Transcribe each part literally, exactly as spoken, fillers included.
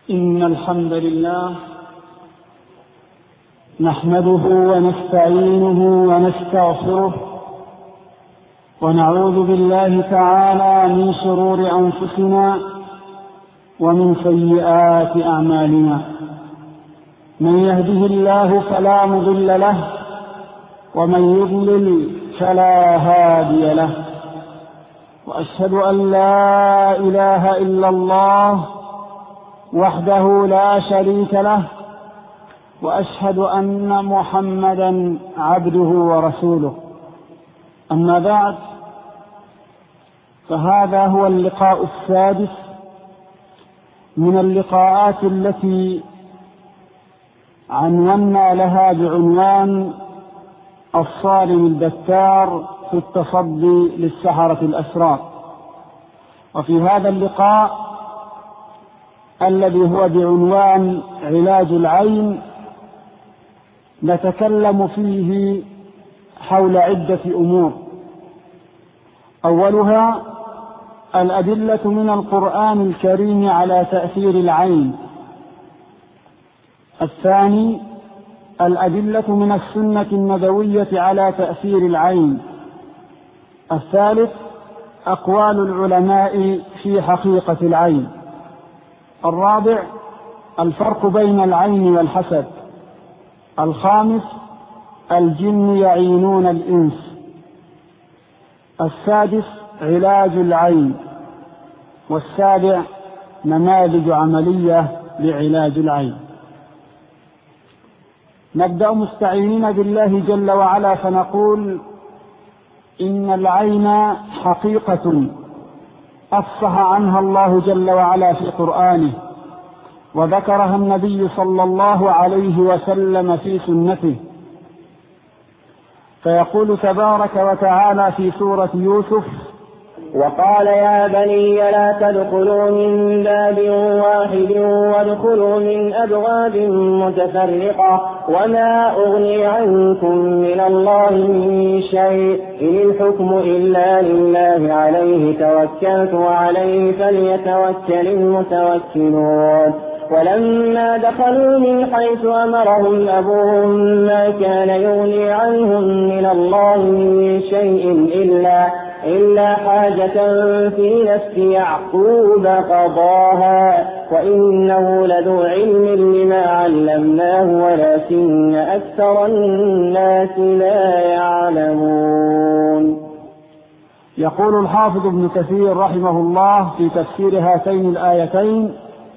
إن الحمد لله نحمده ونستعينه ونستغفره ونعوذ بالله تعالى من شرور أنفسنا ومن سيئات أعمالنا. من يهده الله فلا مضل له ومن يضلل فلا هادي له، وأشهد أن لا إله إلا الله وحده لا شريك له، وأشهد أن محمدا عبده ورسوله. أما بعد، فهذا هو اللقاء السادس من اللقاءات التي عنونا لها بعنوان الصارم البتار في التصدي للسحرة الأشرار. وفي هذا اللقاء الذي هو بعنوان علاج العين نتكلم فيه حول عدة أمور. أولها الأدلة من القرآن الكريم على تأثير العين. الثاني الأدلة من السنة النبوية على تأثير العين. الثالث أقوال العلماء في حقيقة العين. الرابع الفرق بين العين والحسد. الخامس الجن يعينون الإنس. السادس علاج العين. والسابع نماذج عملية لعلاج العين. نبدأ مستعينين بالله جل وعلا فنقول إن العين حقيقة أفصح عنها الله جل وعلا في قرآنه، وذكرها النبي صلى الله عليه وسلم في سنته. فيقول تبارك وتعالى في سورة يوسف: وقال يا بني لا تدخلوا من باب واحد وادخلوا من أبواب متفرقة وما أغني عنكم من الله من شيء إن الحكم إلا لله عليه توكلت وعليه فليتوكل المتوكلون. ولما دخلوا من حيث أمرهم أبوهم ما كان يغني عنهم من الله من شيء إلا إلا حاجة في نفس يعقوب قضاها وإنه لذو علم لما علمناه ولكن أكثر الناس لا يعلمون. يقول الحافظ ابن كثير رحمه الله في تفسير هاتين الآيتين: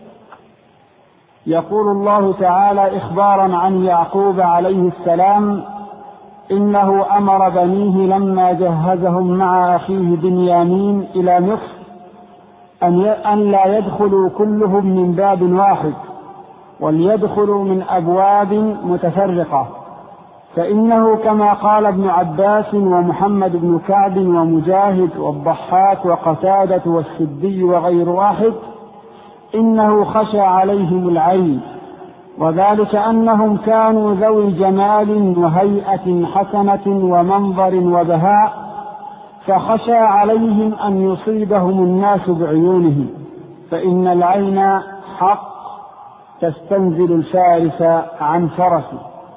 يقول الله تعالى إخبارا عن يعقوب عليه السلام: إنه أمر بنيه لما جهزهم مع أخيه بنيامين إلى مصر أن لا يدخلوا كلهم من باب واحد وليدخلوا من أبواب متفرقة، فإنه كما قال ابن عباس ومحمد بن كعب ومجاهد والضحاك وقتادة والسدي وغير واحد إنه خشى عليهم العين، وذلك أنهم كانوا ذوي جمال وهيئة حسنة ومنظر وبهاء، فخشى عليهم أن يصيبهم الناس بعيونهم، فإن العين حق تستنزل الفارس عن فرسه.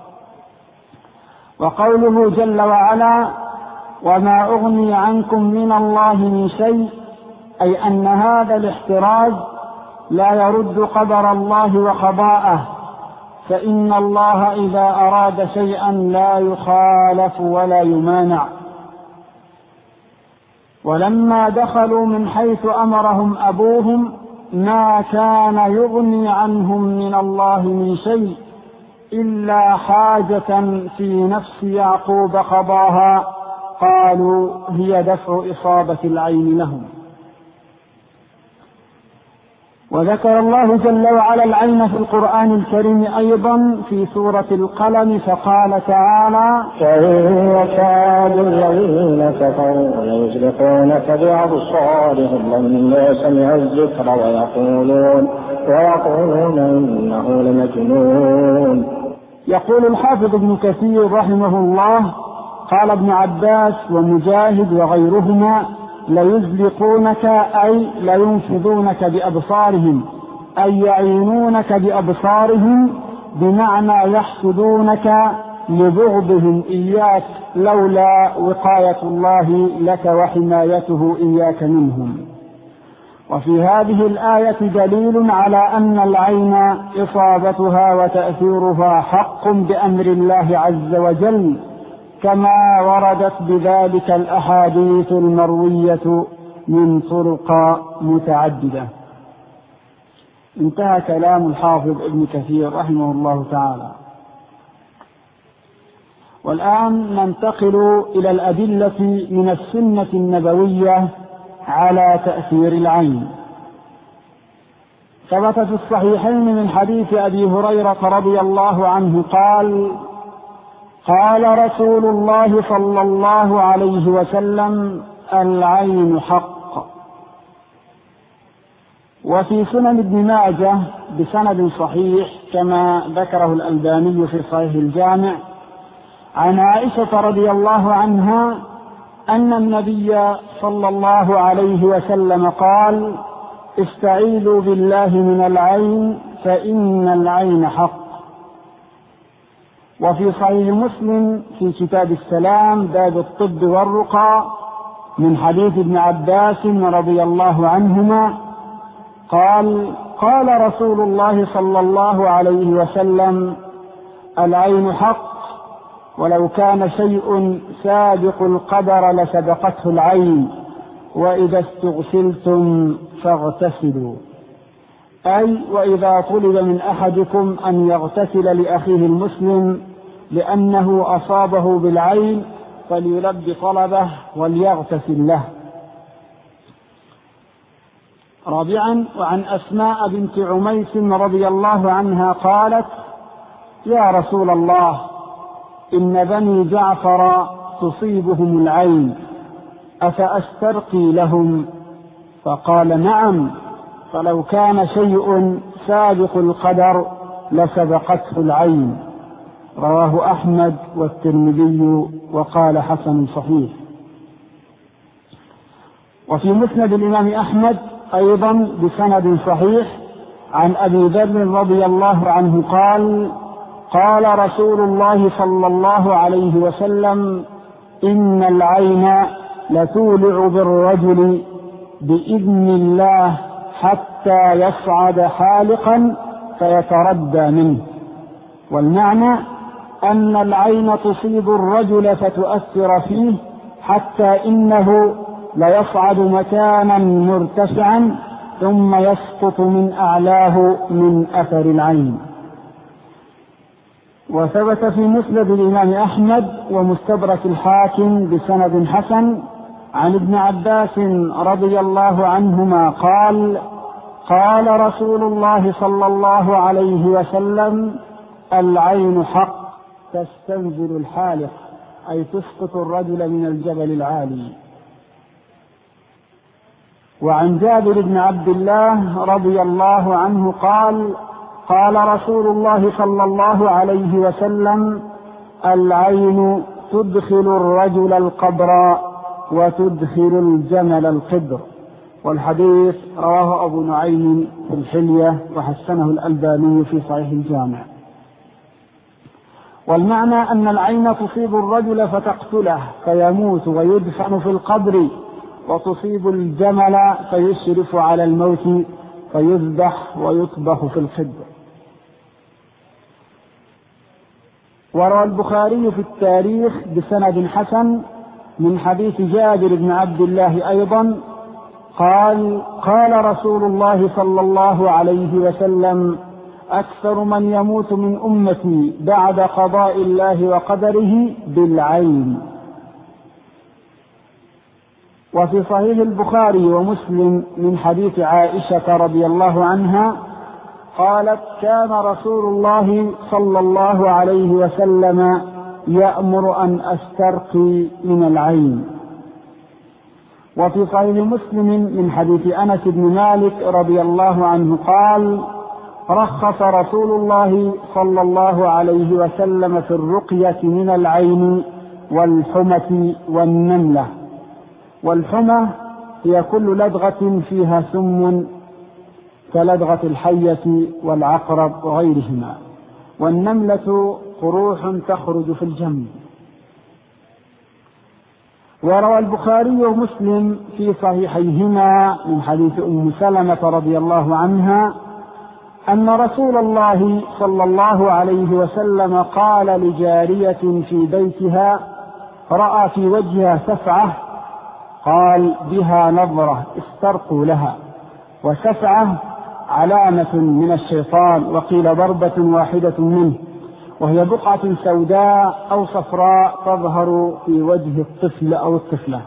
وقوله جل وعلا: وما أغني عنكم من الله من شيء، أي أن هذا الاحتراز لا يرد قدر الله وقضاءه، فإن الله إذا أراد شيئا لا يخالف ولا يمانع. ولما دخلوا من حيث أمرهم أبوهم ما كان يغني عنهم من الله من شيء إلا حاجة في نفس يعقوب قضاها، قالوا هي دفع إصابة العين لهم. وذكر الله جل وعلا العين في القرآن الكريم أيضا في سورة القلم فقال تعالى: فإن يكاد الذين كفروا ليزلقونك بأبصارهم لما سمعوا الذكر ويقولون ويقولون إنه لمجنون. يقول الحافظ ابن كثير رحمه الله: قال ابن عباس ومجاهد وغيرهما: ليزلقونك أي لينفذونك بأبصارهم، أي يعينونك بأبصارهم، بمعنى يحسدونك لبغضهم إياك لولا وقاية الله لك وحمايته إياك منهم. وفي هذه الآية دليل على أن العين إصابتها وتأثيرها حق بأمر الله عز وجل، كما وردت بذلك الأحاديث المروية من طرق متعددة. انتهى كلام الحافظ ابن كثير رحمه الله تعالى. والآن ننتقل إلى الأدلة من السنة النبوية على تأثير العين. ثبت في الصحيحين من حديث أبي هريرة رضي الله عنه قال: قال رسول الله صلى الله عليه وسلم: العين حق. وفي سنن ابن ماجه بسند صحيح كما ذكره الألباني في صحيح الجامع عن عائشة رضي الله عنها أن النبي صلى الله عليه وسلم قال: استعيذوا بالله من العين فإن العين حق. وفي صحيح مسلم في كتاب السلام باب الطب والرقى من حديث ابن عباس رضي الله عنهما قال: قال رسول الله صلى الله عليه وسلم: العين حق، ولو كان شيء سابق القدر لسبقته العين، وإذا استغسلتم فاغتسلوا. أي وإذا طلب من أحدكم أن يغتسل لأخيه المسلم لأنه أصابه بالعين فليلبي طلبه وليغتسل له. رابعا، وعن أسماء بنت عميس رضي الله عنها قالت: يا رسول الله، إن بني جعفر تصيبهم العين، أفأسترقي لهم؟ فقال: نعم، فلو كان شيء سابق القدر لسبقته العين. رواه أحمد والترمذي وقال حسن صحيح. وفي مسند الإمام أحمد أيضا بسند صحيح عن أبي ذر رضي الله عنه قال: قال رسول الله صلى الله عليه وسلم: إن العين لتولع بالرجل بإذن الله حتى يصعد حالقا فيتردى منه. والمعنى أن العين تصيب الرجل فتؤثر فيه حتى إنه ليصعد مكانا مرتفعا ثم يسقط من أعلاه من أثر العين. وثبت في مسند الإمام أحمد ومستدرك الحاكم بسند حسن عن ابن عباس رضي الله عنهما قال: قال رسول الله صلى الله عليه وسلم: العين حق، تستنزل الحالق، أي تسقط الرجل من الجبل العالي. وعن جابر بن عبد الله رضي الله عنه قال: قال رسول الله صلى الله عليه وسلم: العين تدخل الرجل القبر وتدخل الجمل القدر. والحديث رواه أبو نعيم في الحلية وحسنه الألباني في صحيح الجامع. والمعنى أن العين تصيب الرجل فتقتله فيموت ويدفن في القبر، وتصيب الجمل فيشرف على الموت فيذبح ويطبخ في القبر. وروى البخاري في التاريخ بسند حسن من حديث جابر بن عبد الله أيضا قال: قال رسول الله صلى الله عليه وسلم: أكثر من يموت من أمتي بعد قضاء الله وقدره بالعين. وفي صحيح البخاري ومسلم من حديث عائشة رضي الله عنها قالت: كان رسول الله صلى الله عليه وسلم يأمر أن أسترقي من العين. وفي صحيح مسلم من حديث أنس بن مالك رضي الله عنه قال: رخص رسول الله صلى الله عليه وسلم في الرقية من العين والحمة والنملة. والحمى هي كل لدغة فيها سم كلدغة الحية والعقرب وغيرهما، والنملة قروح تخرج في الجنب. وروى البخاري ومسلم في صحيحيهما من حديث أم سلمة رضي الله عنها أن رسول الله صلى الله عليه وسلم قال لجارية في بيتها رأى في وجهها سفعة، قال بها نظرة استرقوا لها، وسفعة علامة من الشيطان، وقيل ضربة واحدة منه، وهي بقعة سوداء أو صفراء تظهر في وجه الطفل أو الطفلة.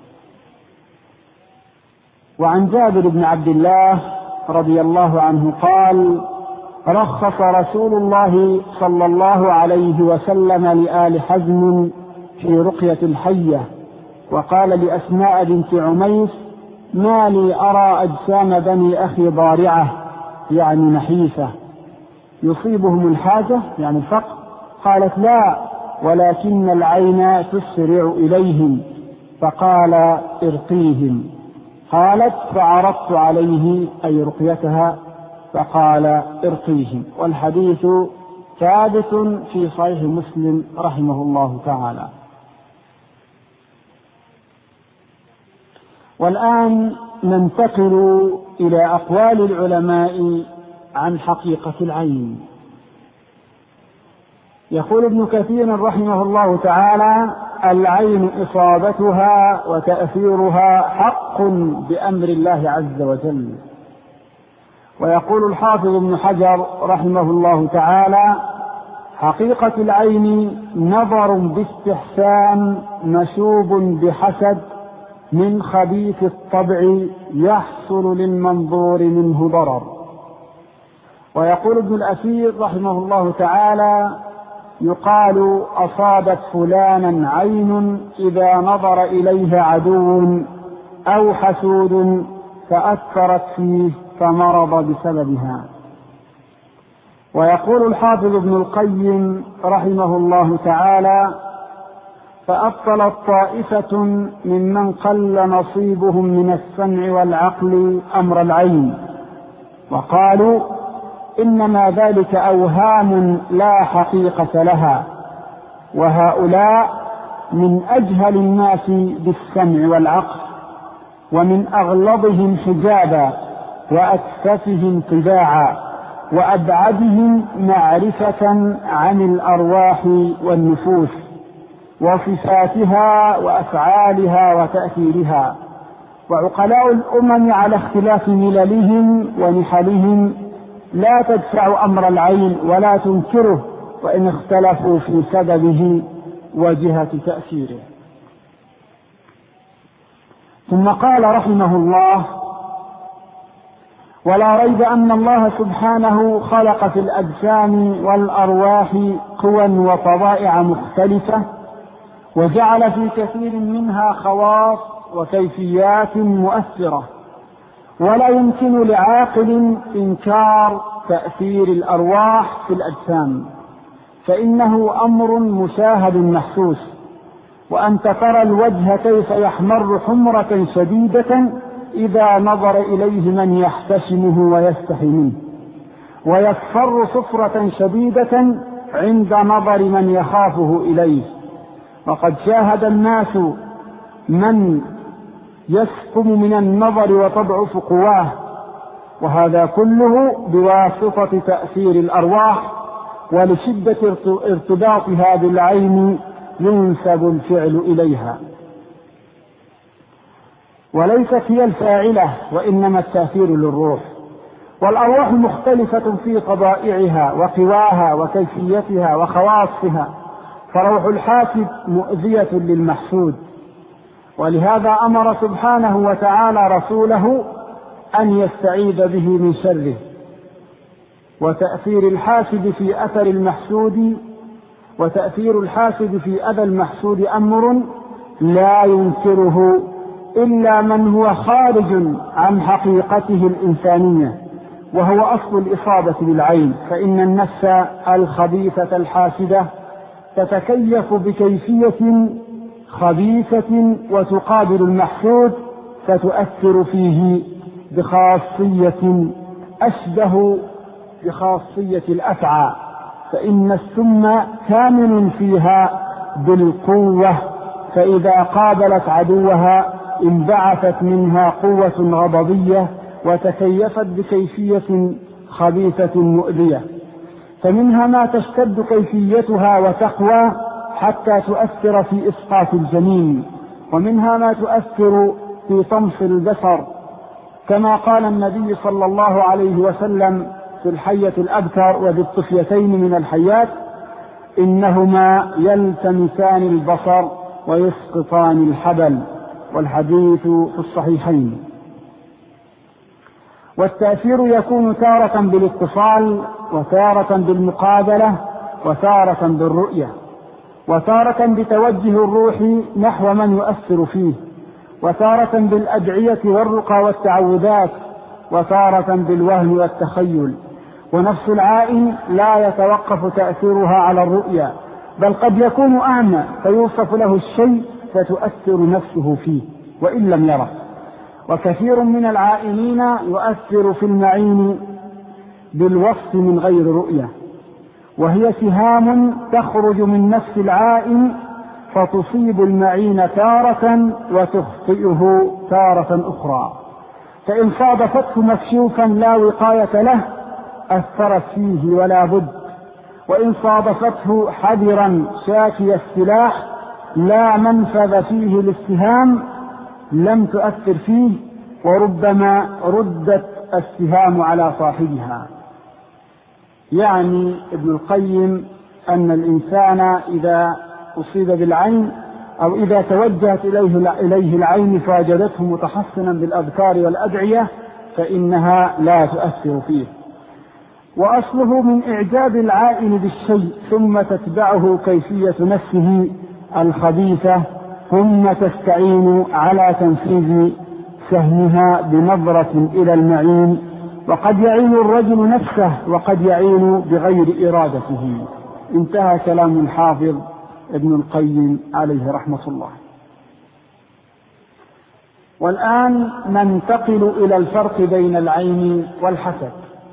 وعن جابر بن عبد الله رضي الله عنه قال رخص رسول الله صلى الله عليه وسلم لآل حزم في رقية الحية، وقال لأسماء بنت عميس ما لي أرى أجسام بني أخي ضارعة يعني نحيفة يصيبهم الحاجة يعني الفقر، قالت لا ولكن العين تسرع إليهم، فقال ارقيهم، قالت فعرضت عليه أي رقيتها فقال ارقيهم. والحديث ثابت في صحيح مسلم رحمه الله تعالى. والآن ننتقل إلى أقوال العلماء عن حقيقة العين. يقول ابن كثير رحمه الله تعالى العين إصابتها وتأثيرها حق بأمر الله عز وجل. ويقول الحافظ ابن حجر رحمه الله تعالى حقيقة العين نظر باستحسان مشوب بحسد من خبيث الطبع يحصل للمنظور منه ضرر. ويقول ابن الأثير رحمه الله تعالى يقال أصابت فلانا عين إذا نظر إليها عدو أو حسود فأثرت فيه فمرض بسببها. ويقول الحافظ ابن القيم رحمه الله تعالى فأبطلت طائفة ممن قل نصيبهم من السمع والعقل أمر العين، وقالوا إنما ذلك أوهام لا حقيقة لها، وهؤلاء من أجهل الناس بالسمع والعقل، ومن أغلظهم حجابا، وأكثفهم طباعا، وأبعدهم معرفة عن الأرواح والنفوس وصفاتها وأفعالها وتأثيرها. وعقلاء الأمم على اختلاف مللهم ونحلهم لا تدفع أمر العين ولا تنكره وإن اختلفوا في سببه وجهة تأثيره. ثم قال رحمه الله ولا ريب أن الله سبحانه خلق في الأجسام والأرواح قوى وطبائع مختلفة، وجعل في كثير منها خواص وكيفيات مؤثرة، ولا يمكن لعاقل إنكار تأثير الأرواح في الأجسام، فإنه أمر مشاهد محسوس. وأنت ترى الوجه كيف يحمر حمرة شديدة إذا نظر إليه من يحتشمه ويستحي منه، ويصفر صفرة شديدة عند نظر من يخافه إليه. وقد شاهد الناس من يسقم من النظر وتضعف قواه، وهذا كله بواسطة تأثير الأرواح، ولشدة ارتباطها بالعين ينسب الفعل إليها، وليست هي الفاعلة وإنما التأثير للروح. والأرواح مختلفة في طبائعها وقواها وكيفيتها وخواصها، فروح الحاسد مؤذية للمحسود، ولهذا أمر سبحانه وتعالى رسوله أن يستعيذ به من شره. وتأثير الحاسد في أثر المحسود وتأثير الحاسد في أذى المحسود أمر لا ينكره إلا من هو خارج عن حقيقته الإنسانية، وهو أصل الإصابة بالعين. فإن النفس الخبيثة الحاسدة تتكيف بكيفية خبيثة وتقابل المحسود فتؤثر فيه بخاصية أشبه بخاصية الأفعى، فإن السم كامن فيها بالقوة، فإذا قابلت عدوها انبعثت منها قوة غضبية وتكيفت بكيفية خبيثة مؤذية، فمنها ما تشتد كيفيتها وتقوى حتى تؤثر في إسقاط الجنين، ومنها ما تؤثر في طمس البصر، كما قال النبي صلى الله عليه وسلم في الحية الأبتر وذي الطفيتين من الحيات: إنهما يلتمسان البصر ويسقطان الحبل، والحديث في الصحيحين. والتأثير يكون تارة بالاتصال، وتارة بالمقابلة، وتارة بالرؤية، وتارة بتوجه الروح نحو من يؤثر فيه، وتارة بالأدعية والرقى والتعوذات، وتارة بالوهم والتخيل. ونفس العائن لا يتوقف تأثيرها على الرؤيا، بل قد يكون أعمى فيوصف له الشيء فتؤثر نفسه فيه وإن لم يره. وكثير من العائنين يؤثر في المعين بالوصف من غير رؤية، وهي سهام تخرج من نفس العائن فتصيب المعين تارة وتخطئه تارة أخرى، فإن صادفته مكشوفا لا وقاية له أثرت فيه ولا بد، وإن صادفته حذرا شاكي السلاح لا منفذ فيه للسهام لم تؤثر فيه، وربما ردت السهام على صاحبها. يعني ابن القيم أن الإنسان إذا أصيب بالعين أو إذا توجهت إليه, إليه العين فوجدته متحصنا بالأذكار والأدعية فإنها لا تؤثر فيه. وأصله من إعجاب العائن بالشيء ثم تتبعه كيفية نفسه الخبيثة، ثم تستعين على تنفيذ سهمها بنظرة إلى المعين، وقد يعين الرجل نفسه وقد يعين بغير إرادته. انتهى كلام الحافظ ابن القيم عليه رحمة الله. والآن ننتقل إلى الفرق بين العين والحسد.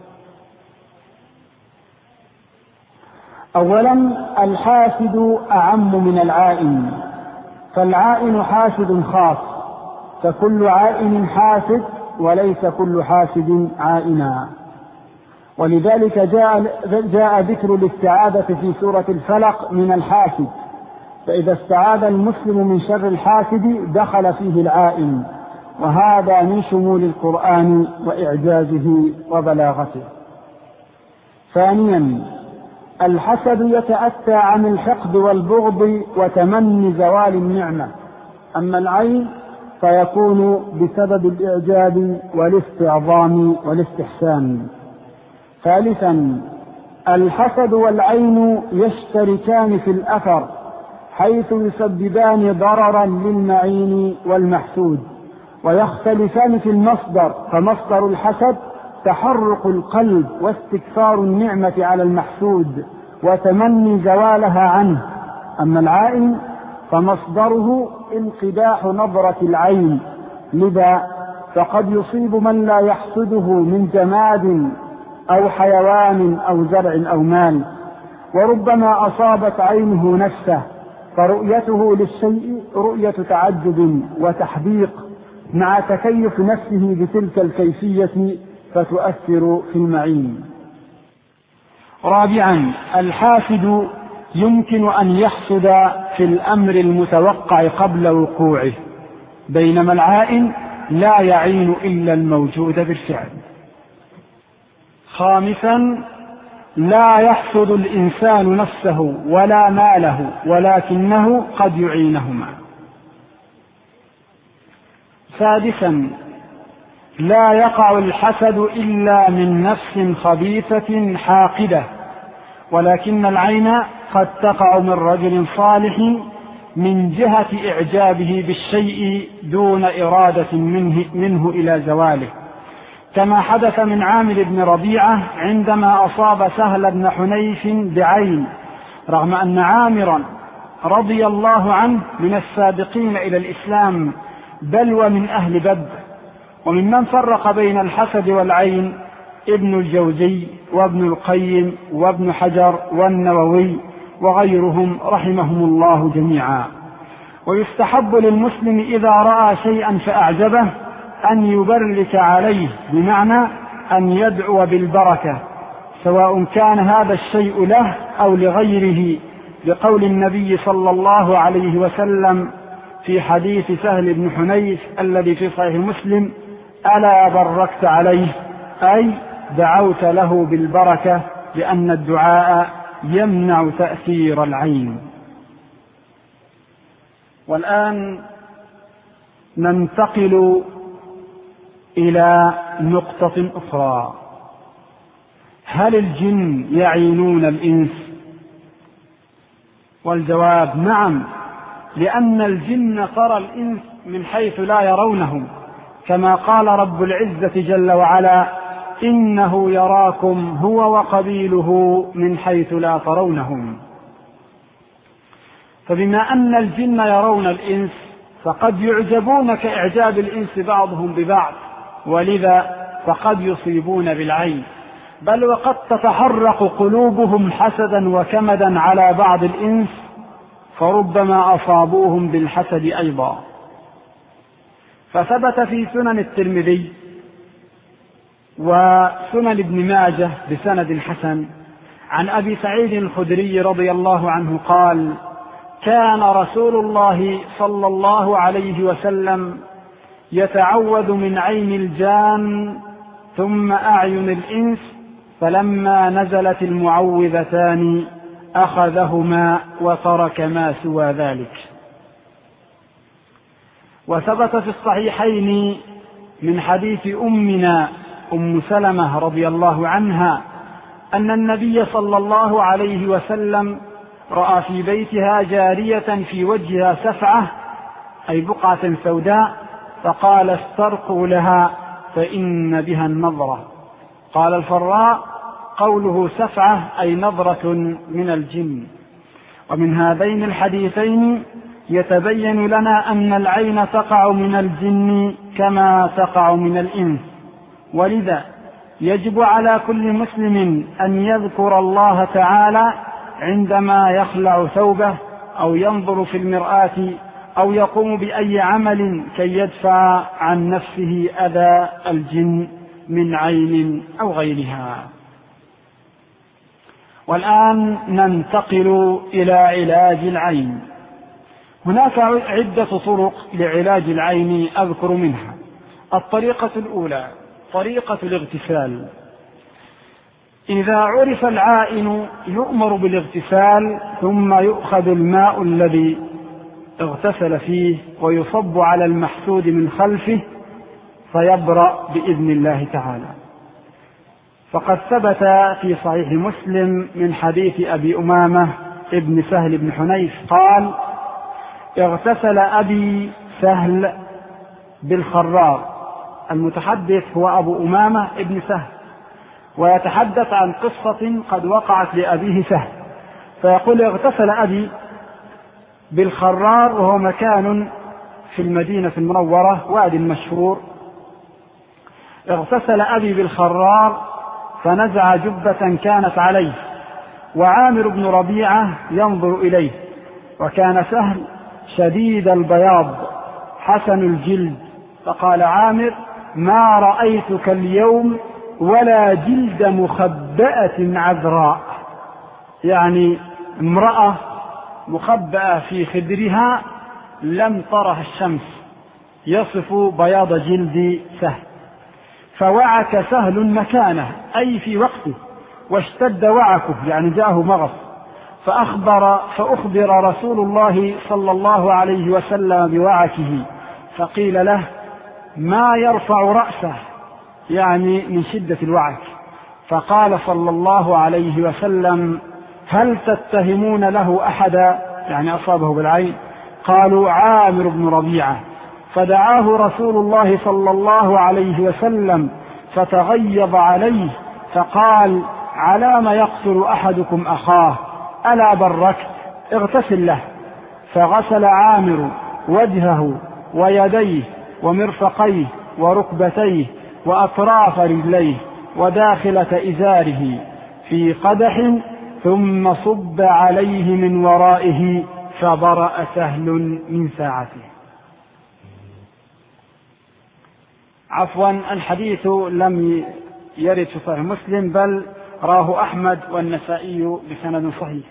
أولا، الحاسد أعم من العائن، فالعائن حاسد خاص، فكل عائن حاسد وليس كل حاسد عائنا. ولذلك جاء, جاء ذكر الاستعاذة في سورة الفلق من الحاسد، فإذا استعاذ المسلم من شر الحاسد دخل فيه العائن، وهذا من شمول القرآن وإعجازه وبلاغته. ثانيا، الحسد يتأتى عن الحقد والبغض وتمني زوال النعمة، أما العين فيكون بسبب الإعجاب والاستعظام والاستحسان. ثالثا، الحسد والعين يشتركان في الأثر، حيث يسببان ضررا للمعين والمحسود، ويختلفان في المصدر، فمصدر الحسد تحرق القلب واستكثار النعمة على المحسود وتمني زوالها عنه، أما العائن فمصدره انقداح نظرة العين، لذا فقد يصيب من لا يحسده من جماد أو حيوان أو زرع أو مال، وربما أصابت عينه نفسه، فرؤيته للشيء رؤية تعجب وتحديق مع تكيف نفسه بتلك الكيفية فتؤثر في المعين. رابعا، الحاسد يمكن أن يحسد في الأمر المتوقع قبل وقوعه، بينما العائن لا يعين إلا الموجود بالفعل. خامسا، لا يحسد الإنسان نفسه ولا ماله، ولكنه قد يعينهما. سادسا، لا يقع الحسد إلا من نفس خبيثة حاقدة، ولكن العين قد تقع من رجل صالح من جهة إعجابه بالشيء دون إرادة منه, منه إلى زواله، كما حدث من عامر بن ربيعة عندما أصاب سهل بن حنيف بعين، رغم أن عامرا رضي الله عنه من السابقين إلى الإسلام بل ومن أهل بدر. وممن فرق بين الحسد والعين ابن الجوزي وابن القيم وابن حجر والنووي وغيرهم رحمهم الله جميعا. ويستحب للمسلم إذا رأى شيئا فأعجبه أن يبرك عليه، بمعنى أن يدعو بالبركة، سواء كان هذا الشيء له أو لغيره، لقول النبي صلى الله عليه وسلم في حديث سهل بن حنيف الذي في صحيح مسلم: ألا بركت عليه، أي دعوت له بالبركة، لأن الدعاء يمنع تأثير العين. والآن ننتقل إلى نقطة أخرى: هل الجن يعينون الإنس؟ والجواب نعم، لأن الجن ترى الإنس من حيث لا يرونهم، كما قال رب العزة جل وعلا: إنه يراكم هو وقبيله من حيث لا ترونهم. فبما أن الجن يرون الإنس فقد يعجبون كإعجاب الإنس بعضهم ببعض، ولذا فقد يصيبون بالعين، بل وقد تتحرق قلوبهم حسدا وكمدا على بعض الإنس، فربما أصابوهم بالحسد أيضا. فثبت في سنن الترمذي وسنن ابن ماجه بسند حسن عن أبي سعيد الخدري رضي الله عنه قال: كان رسول الله صلى الله عليه وسلم يتعوذ من عين الجان ثم أعين الإنس، فلما نزلت المعوذتان أخذهما وترك ما سوى ذلك. وثبت في الصحيحين من حديث أمنا أم سلمة رضي الله عنها أن النبي صلى الله عليه وسلم رأى في بيتها جارية في وجهها سفعة، أي بقعة سوداء، فقال: استرقوا لها فإن بها النظرة. قال الفراء: قوله سفعة أي نظرة من الجن. ومن هذين الحديثين يتبين لنا أن العين تقع من الجن كما تقع من الإنس، ولذا يجب على كل مسلم أن يذكر الله تعالى عندما يخلع ثوبه أو ينظر في المرآة أو يقوم بأي عمل كي يدفع عن نفسه أذى الجن من عين أو غيرها. والآن ننتقل إلى علاج العين. هناك عدة طرق لعلاج العين أذكر منها. الطريقة الأولى طريقة الاغتسال. إذا عرف العائن يؤمر بالاغتسال، ثم يؤخذ الماء الذي اغتسل فيه ويصب على المحسود من خلفه فيبرأ بإذن الله تعالى. فقد ثبت في صحيح مسلم من حديث أبي أمامة ابن سهل بن حنيف قال: اغتسل أبي سهل بالخرار. المتحدث هو أبو أمامة ابن سهل، ويتحدث عن قصة قد وقعت لأبيه سهل، فيقول: اغتسل أبي بالخرار، وهو مكان في المدينة المنورة وادي مشهور. اغتسل أبي بالخرار فنزع جبة كانت عليه، وعامر بن ربيعة ينظر إليه، وكان سهل شديد البياض حسن الجلد، فقال عامر: ما رأيتك اليوم ولا جلد مخبأة عذراء، يعني امرأة مخبأة في خدرها لم ترها الشمس، يصف بياض جلد سهل. فوعك سهل مكانه، أي في وقته، واشتد وعكه، يعني جاءه مغص، فأخبر, فأخبر رسول الله صلى الله عليه وسلم بوعكه، فقيل له: ما يرفع رأسه، يعني من شدة الوعك. فقال صلى الله عليه وسلم: هل تتهمون له أحدا، يعني أصابه بالعين؟ قالوا: عامر بن ربيعة. فدعاه رسول الله صلى الله عليه وسلم فتغيظ عليه، فقال: علام يقتل أحدكم أخاه، ألا بركت، اغتسل له. فغسل عامر وجهه ويديه ومرفقيه وركبتيه وأطراف رجليه، وداخلة إزاره في قدح ثم صب عليه من ورائه فبرأ سهل من ساعته. عفوا، الحديث لم يرد في صحيح مسلم بل راه أحمد والنسائي بسند صحيح.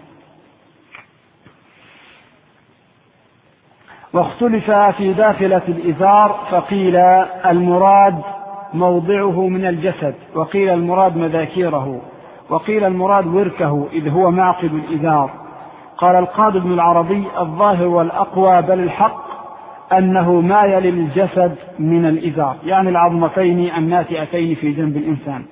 واختلف في داخلة الإزار، فقيل المراد موضعه من الجسد، وقيل المراد مذاكيره، وقيل المراد وركه إذ هو معقد الإزار. قال القاضي ابن العربي الظاهر والأقوى بل الحق أنه ما يلي الجسد من الإزار، يعني العظمتين الناتئتين في جنب الإنسان.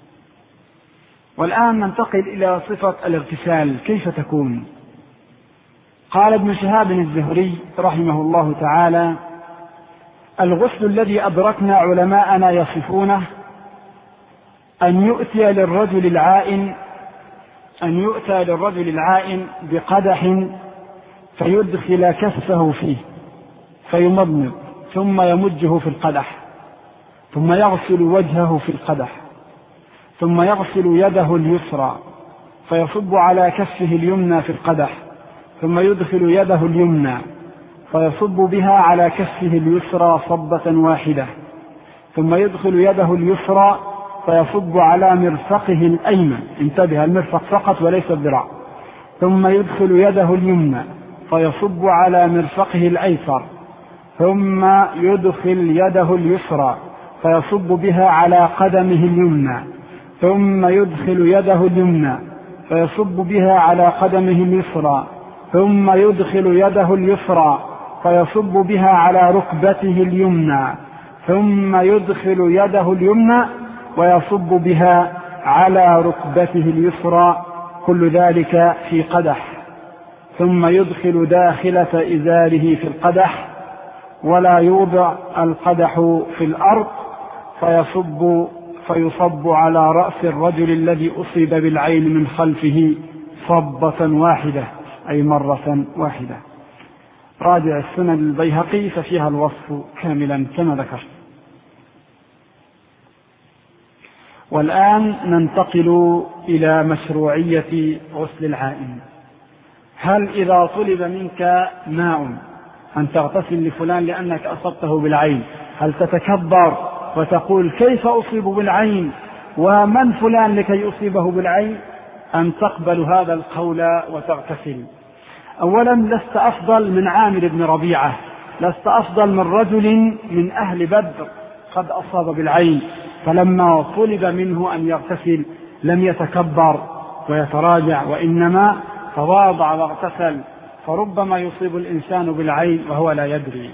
والآن ننتقل إلى صفة الاغتسال كيف تكون. قال ابن شهاب الزهري رحمه الله تعالى: الغسل الذي أدركنا علماءنا يصفونه أن يؤتي للرجل العائن أن يؤتى للرجل العائن بقدح فيدخل كفه فيه فيمضمض ثم يمجه في القدح، ثم يغسل وجهه في القدح، ثم يغسل يده اليسرى فيصب على كفه اليمنى في القدح، ثم يدخل يده اليمنى فيصب بها على كفه اليسرى صبة واحدة، ثم يدخل يده اليسرى فيصب على مرفقه الأيمن، انتبه المرفق فقط وليس الذراع، ثم يدخل يده اليمنى فيصب على مرفقه الأيسر، ثم يدخل يده اليسرى فيصب بها على قدمه اليمنى، ثم يدخل يده اليمنى فيصب بها على قدمه اليسرى، ثم يدخل يده اليسرى فيصب بها على ركبته اليمنى، ثم يدخل يده اليمنى ويصب بها على ركبته اليسرى، كل ذلك في قدح، ثم يدخل داخلة إزاره في القدح، ولا يوضع القدح في الأرض، فيصب فيصب على رأس الرجل الذي أصيب بالعين من خلفه صبة واحدة، أي مرة واحدة. راجع السنن البيهقي ففيها الوصف كاملا كما ذكرت. والآن ننتقل إلى مشروعية غسل العائن. هل إذا طلب منك ماء أن تغتسل لفلان لأنك أصبته بالعين، هل تتكبر وتقول كيف أصيب بالعين ومن فلان لكي أصيبه بالعين، أم تقبل هذا القول وتغتسل؟ أولا، لست أفضل من عامر بن ربيعة، لست أفضل من رجل من أهل بدر قد أصاب بالعين، فلما طلب منه أن يغتسل لم يتكبر ويتراجع، وإنما تواضع واغتسل، فربما يصيب الإنسان بالعين وهو لا يدري.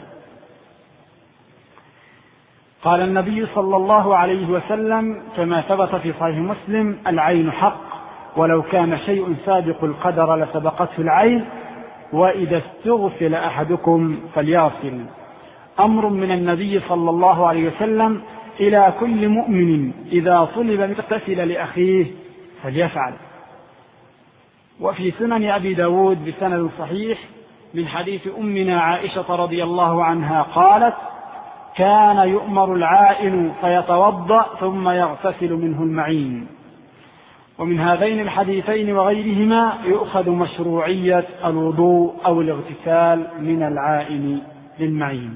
قال النبي صلى الله عليه وسلم كما ثبت في صحيح مسلم: العين حق، ولو كان شيء سابق القدر لسبقته العين، وإذا استغسل أحدكم فليغسل. أمر من النبي صلى الله عليه وسلم إلى كل مؤمن إذا طلب أن يغتسل لأخيه فليفعل. وفي سنن أبي داود بسند صحيح من حديث أمنا عائشة رضي الله عنها قالت: كان يؤمر العائن فيتوضأ ثم يغتسل منه المعين. ومن هذين الحديثين وغيرهما يؤخذ مشروعية الوضوء أو الاغتسال من العائن للمعين.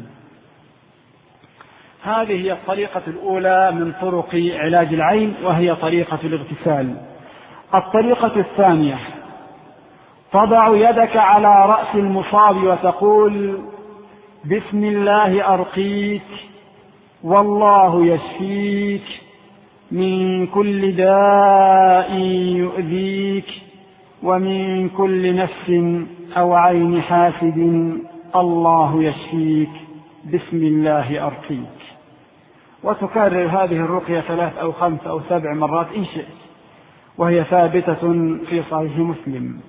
هذه هي الطريقة الأولى من طرق علاج العين، وهي طريقة الاغتسال. الطريقة الثانية: تضع يدك على رأس المصاب وتقول: بسم الله أرقيك والله يشفيك من كل داء يؤذيك ومن كل نفس أو عين حاسد الله يشفيك بسم الله أرقيك. وتكرر هذه الرقية ثلاث أو خمس أو سبع مرات إن شئت، وهي ثابتة في صحيح مسلم.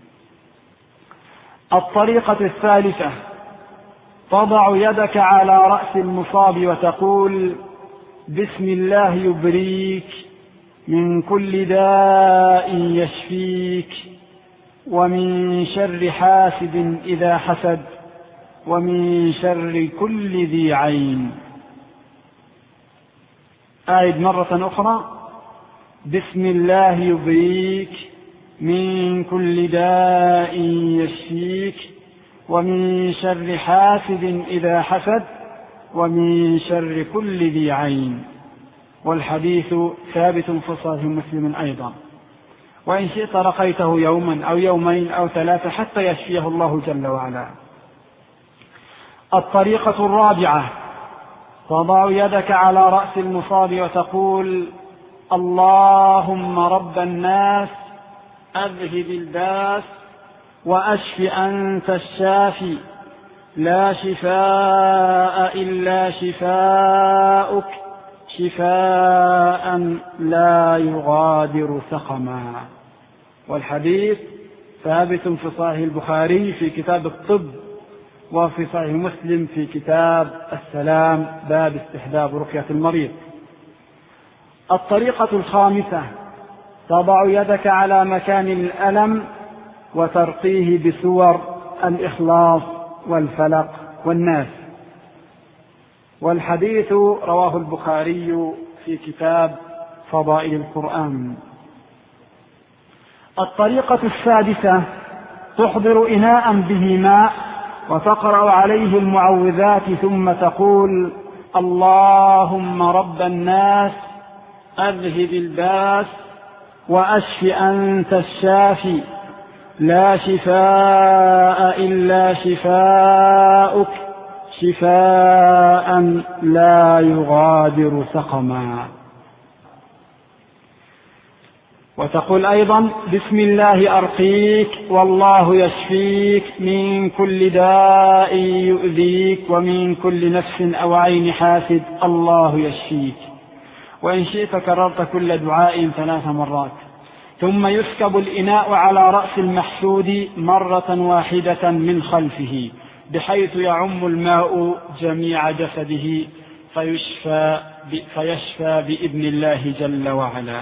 الطريقة الثالثة: تضع يدك على رأس المصاب وتقول: بسم الله يبريك من كل داء يشفيك ومن شر حاسد إذا حسد ومن شر كل ذي عين. أعد مرة أخرى: بسم الله يبريك من كل داء يشفيك ومن شر حاسد إذا حسد ومن شر كل ذي عين. والحديث ثابت في صحيح مسلم أيضا، وإن شئت رقيته يوما أو يومين أو ثلاثة حتى يشفيه الله جل وعلا. الطريقة الرابعة: تضع يدك على رأس المصاب وتقول: اللهم رب الناس أذهب الباس وأشف أنت الشافي لا شفاء إلا شفاؤك شفاء لا يغادر سقما. والحديث ثابت في صحيح البخاري في كتاب الطب، وفي صحيح مسلم في كتاب السلام باب استحباب رقية المريض. الطريقة الخامسة: تضع يدك على مكان الألم وترقيه بسور الإخلاص والفلق والناس. والحديث رواه البخاري في كتاب فضائل القرآن. الطريقة السادسة: تحضر إناء به ماء وتقرأ عليه المعوذات ثم تقول: اللهم رب الناس أذهب الباس وأشف أنت الشافي لا شفاء إلا شفاؤك شفاء لا يغادر سقما. وتقول أيضا: بسم الله أرقيك والله يشفيك من كل داء يؤذيك ومن كل نفس أو عين حاسد الله يشفيك. وإن شئت كررت كل دعاء ثلاث مرات. ثم يسكب الإناء على رأس المحسود مرة واحدة من خلفه بحيث يعم الماء جميع جسده فيشفى, فيشفى بإذن الله جل وعلا.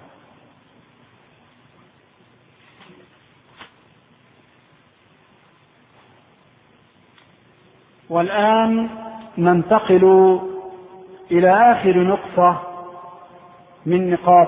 والآن ننتقل إلى آخر نقطة من نقاط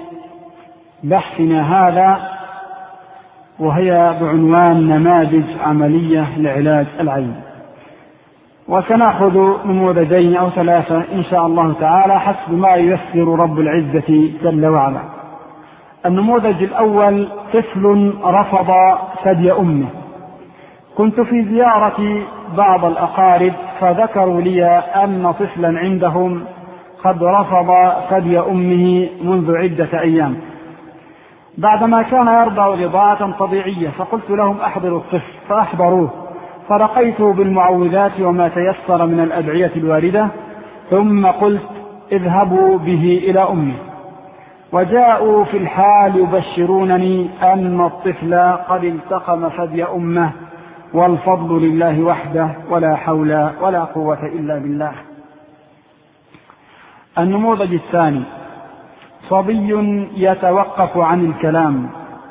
بحثنا هذا، وهي بعنوان نماذج عملية لعلاج العين. وسنأخذ نموذجين أو ثلاثة إن شاء الله تعالى حسب ما ييسر رب العزة جل وعلا. النموذج الأول: طفل رفض ثدي أمه. كنت في زيارة بعض الأقارب فذكروا لي أن طفلا عندهم قد رفض ثدي أمه منذ عدة أيام بعدما كان يرضع رضاعة طبيعية، فقلت لهم أحضروا الطفل، فأحضروه، فرقيته بالمعوذات وما تيسر من الأدعية الواردة، ثم قلت: اذهبوا به إلى أمه. وجاءوا في الحال يبشرونني أن الطفل قد التقم ثدي أمه، والفضل لله وحده ولا حول ولا قوة إلا بالله. النموذج الثاني: صبي يتوقف عن الكلام.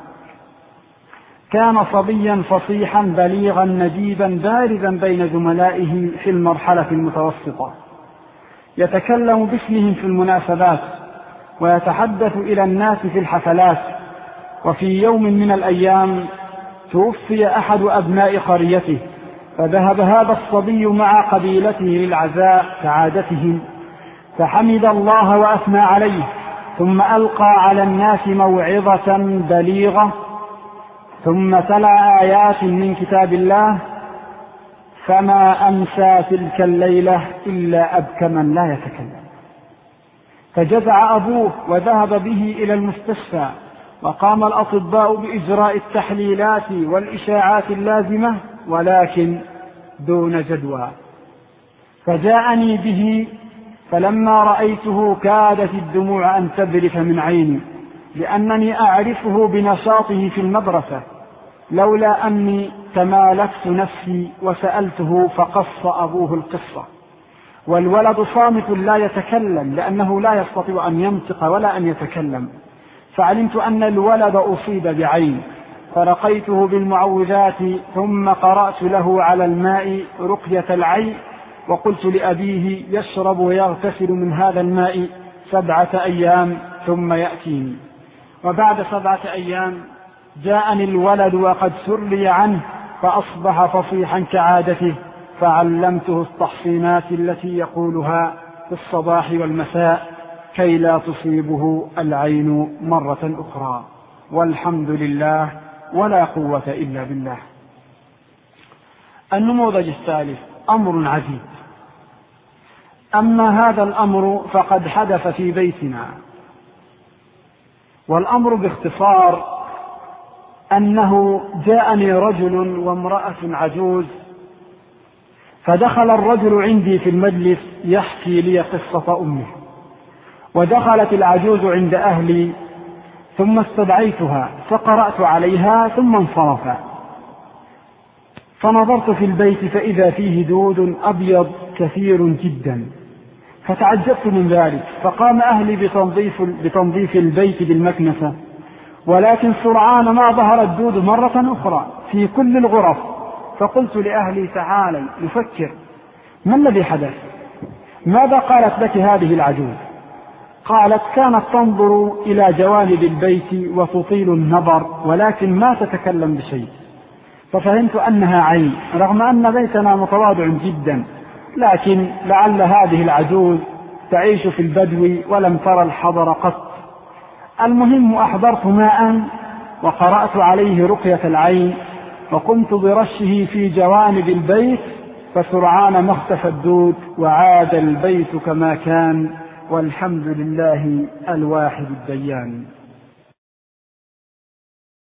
كان صبيا فصيحا بليغا نجيبا بارزا بين زملائه في المرحلة المتوسطة، يتكلم باسمهم في المناسبات ويتحدث إلى الناس في الحفلات. وفي يوم من الأيام توفي أحد أبناء قريته، فذهب هذا الصبي مع قبيلته للعزاء كعادتهم، فحمد الله وأثنى عليه، ثم ألقى على الناس موعظة بليغة، ثم تلا آيات من كتاب الله: فما أمسى تلك الليلة إلا أبكما لا يتكلم. فجزع أبوه وذهب به إلى المستشفى، وقام الأطباء بإجراء التحليلات والإشاعات اللازمة، ولكن دون جدوى. فجاءني به، فلما رأيته كادت الدموع أن تذرف من عيني، لأنني أعرفه بنشاطه في المدرسة، لولا أني تمالكت نفسي وسألته فقص أبوه القصة. والولد صامت لا يتكلم لأنه لا يستطيع أن ينطق ولا أن يتكلم، فعلمت أن الولد أصيب بعين، فرقيته بالمعوذات، ثم قرأت له على الماء رقية العين، وقلت لأبيه يشرب ويغتسل من هذا الماء سبعة أيام ثم يأتيني. وبعد سبعة أيام جاءني الولد وقد سري عنه، فأصبح فصيحا كعادته، فعلمته التحصينات التي يقولها في الصباح والمساء كي لا تصيبه العين مرة أخرى. والحمد لله ولا قوة إلا بالله. النموذج الثالث أمر عجيب. أما هذا الأمر فقد حدث في بيتنا، والأمر باختصار أنه جاءني رجل وامرأة عجوز، فدخل الرجل عندي في المجلس يحكي لي قصة أمه، ودخلت العجوز عند أهلي، ثم استدعيتها فقرأت عليها ثم انصرفا، فنظرت في البيت فإذا فيه دود أبيض كثير جدا، فتعجبت من ذلك، فقام أهلي بتنظيف, بتنظيف البيت بالمكنسة، ولكن سرعان ما ظهر الدود مرة أخرى في كل الغرف. فقلت لأهلي تعالي نفكر، ما الذي حدث؟ ماذا قالت لك هذه العجوز؟ قالت كانت تنظر إلى جوانب البيت وتطيل النظر ولكن ما تتكلم بشيء، ففهمت أنها عين، رغم أن بيتنا متواضع جدا، لكن لعل هذه العجوز تعيش في البدو ولم ترى الحضر قط. المهم أحضرت ماء وقرأت عليه رقية العين، وقمت برشه في جوانب البيت، فسرعان ما اختفى الدود وعاد البيت كما كان، والحمد لله الواحد الديان.